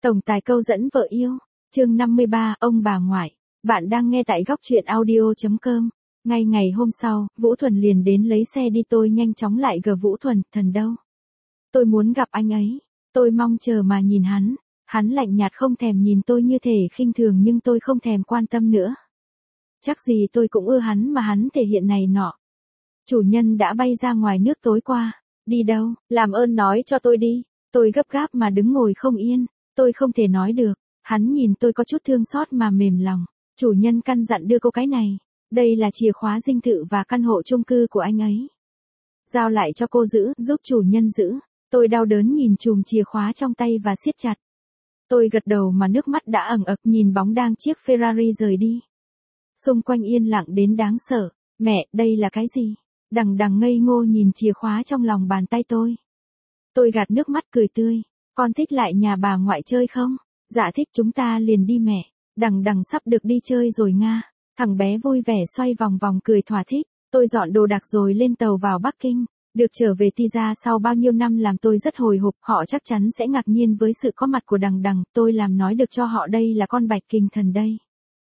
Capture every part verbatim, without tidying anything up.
Tổng tài câu dẫn vợ yêu, chương năm mươi ba, ông bà ngoại. Bạn đang nghe tại góc truyện audio chấm com. Ngay ngày hôm sau, Vũ Thuần liền đến lấy xe đi, tôi nhanh chóng lại gờ Vũ Thuần, thần đâu? Tôi muốn gặp anh ấy, tôi mong chờ mà nhìn hắn, hắn lạnh nhạt không thèm nhìn tôi như thể khinh thường nhưng tôi không thèm quan tâm nữa. Chắc gì tôi cũng ưa hắn mà hắn thể hiện này nọ. Chủ nhân đã bay ra ngoài nước tối qua, đi đâu, làm ơn nói cho tôi đi, tôi gấp gáp mà đứng ngồi không yên, tôi không thể nói được, hắn nhìn tôi có chút thương xót mà mềm lòng, chủ nhân căn dặn đưa cô cái này, đây là chìa khóa dinh thự và căn hộ chung cư của anh ấy. Giao lại cho cô giữ, giúp chủ nhân giữ, tôi đau đớn nhìn chùm chìa khóa trong tay và siết chặt. Tôi gật đầu mà nước mắt đã ẩn ực nhìn bóng đang chiếc Ferrari rời đi. Xung quanh yên lặng đến đáng sợ, mẹ, đây là cái gì? Đằng đằng ngây ngô nhìn chìa khóa trong lòng bàn tay tôi. Tôi gạt nước mắt cười tươi, con thích lại nhà bà ngoại chơi không? Dạ thích, chúng ta liền đi mẹ, đằng đằng sắp được đi chơi rồi nga. Thằng bé vui vẻ xoay vòng vòng cười thỏa thích, tôi dọn đồ đạc rồi lên tàu vào Bắc Kinh. Được trở về Ti ra sau bao nhiêu năm làm tôi rất hồi hộp, họ chắc chắn sẽ ngạc nhiên với sự có mặt của đằng đằng, tôi làm nói được cho họ đây là con Bạch Kình Thần đây.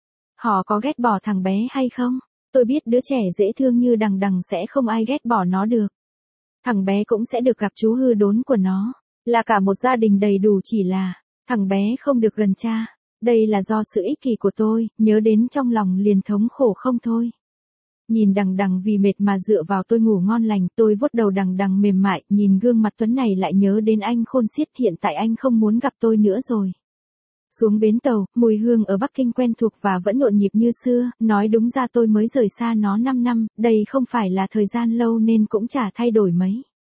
Họ có ghét bỏ thằng bé hay không? Tôi biết đứa trẻ dễ thương như đằng đằng sẽ không ai ghét bỏ nó được. Thằng bé cũng sẽ được gặp chú hư đốn của nó, là cả một gia đình đầy đủ, chỉ là thằng bé không được gần cha. Đây là do sự ích kỷ của tôi, nhớ đến trong lòng liền thống khổ không thôi. Nhìn đằng đằng vì mệt mà dựa vào tôi ngủ ngon lành, tôi vuốt đầu đằng đằng mềm mại, nhìn gương mặt tuấn này lại nhớ đến anh khôn xiết, hiện tại anh không muốn gặp tôi nữa rồi. Xuống bến tàu, mùi hương ở Bắc Kinh quen thuộc và vẫn nhộn nhịp như xưa, nói đúng ra tôi mới rời xa nó năm năm, đây không phải là thời gian lâu nên cũng chả thay đổi mấy.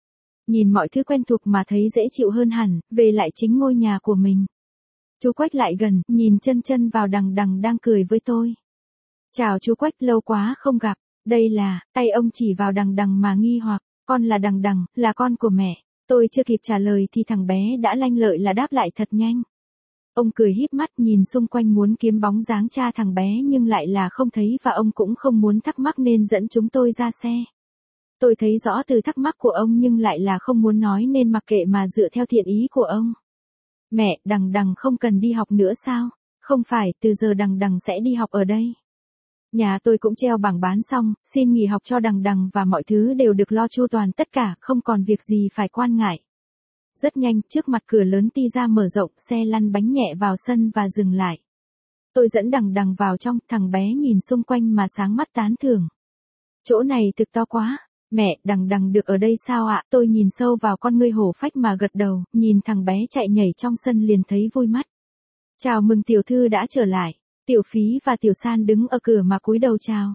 Nhìn mọi thứ quen thuộc mà thấy dễ chịu hơn hẳn, về lại chính ngôi nhà của mình. Chú Quách lại gần, nhìn chân chân vào đằng đằng đang cười với tôi. Chào chú Quách, lâu quá không gặp, đây là, tay ông chỉ vào đằng đằng mà nghi hoặc, con là đằng đằng, là con của mẹ. Tôi chưa kịp trả lời thì thằng bé đã lanh lợi là đáp lại thật nhanh. Ông cười híp mắt nhìn xung quanh muốn kiếm bóng dáng cha thằng bé nhưng lại là không thấy và ông cũng không muốn thắc mắc nên dẫn chúng tôi ra xe. Tôi thấy rõ từ thắc mắc của ông nhưng lại là không muốn nói nên mặc kệ mà dựa theo thiện ý của ông. Mẹ, đằng đằng không cần đi học nữa sao? Không phải, từ giờ đằng đằng sẽ đi học ở đây. Nhà tôi cũng treo bảng bán xong, xin nghỉ học cho đằng đằng và mọi thứ đều được lo chu toàn, tất cả, không còn việc gì phải quan ngại. Rất nhanh, trước mặt cửa lớn Ti ra mở rộng, xe lăn bánh nhẹ vào sân và dừng lại. Tôi dẫn đằng đằng vào trong, thằng bé nhìn xung quanh mà sáng mắt tán thưởng. Chỗ này thực to quá. Mẹ, đằng đằng được ở đây sao ạ? Tôi nhìn sâu vào con ngươi hổ phách mà gật đầu, nhìn thằng bé chạy nhảy trong sân liền thấy vui mắt. Chào mừng tiểu thư đã trở lại. Tiểu Phí và Tiểu San đứng ở cửa mà cúi đầu chào.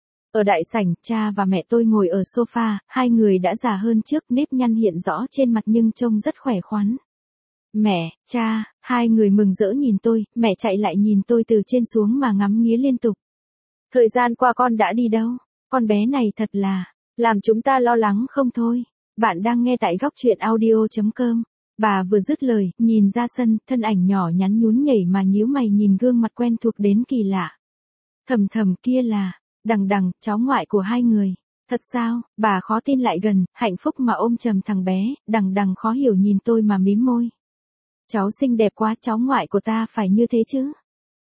Ở đại sảnh, cha và mẹ tôi ngồi ở sofa, hai người đã già hơn trước, nếp nhăn hiện rõ trên mặt nhưng trông rất khỏe khoắn. Mẹ, cha, hai người mừng rỡ nhìn tôi, mẹ chạy lại nhìn tôi từ trên xuống mà ngắm nghía liên tục. Thời gian qua con đã đi đâu? Con bé này thật là, làm chúng ta lo lắng không thôi. Bạn đang nghe tại góc truyện audio chấm com. Bà vừa dứt lời, nhìn ra sân, thân ảnh nhỏ nhắn nhún nhảy mà nhíu mày nhìn gương mặt quen thuộc đến kỳ lạ. Thầm thầm, kia là đằng đằng, cháu ngoại của hai người. Thật sao? Bà khó tin lại gần, hạnh phúc mà ôm chầm thằng bé, đằng đằng khó hiểu nhìn tôi mà mím môi. Cháu xinh đẹp quá, cháu ngoại của ta phải như thế chứ.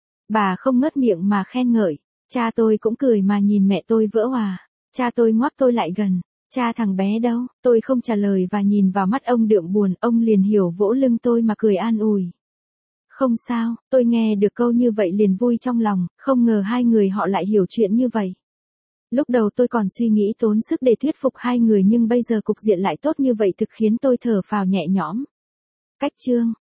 Bà không ngớt miệng mà khen ngợi. Cha tôi cũng cười mà nhìn mẹ tôi vỡ òa. Cha tôi ngoắc tôi lại gần. Cha thằng bé đâu? Tôi không trả lời và nhìn vào mắt ông đượm buồn, ông liền hiểu vỗ lưng tôi mà cười an ủi. Không sao, tôi nghe được câu như vậy liền vui trong lòng, không ngờ hai người họ lại hiểu chuyện như vậy. Lúc đầu tôi còn suy nghĩ tốn sức để thuyết phục hai người nhưng bây giờ cục diện lại tốt như vậy thực khiến tôi thở phào nhẹ nhõm. Cách chương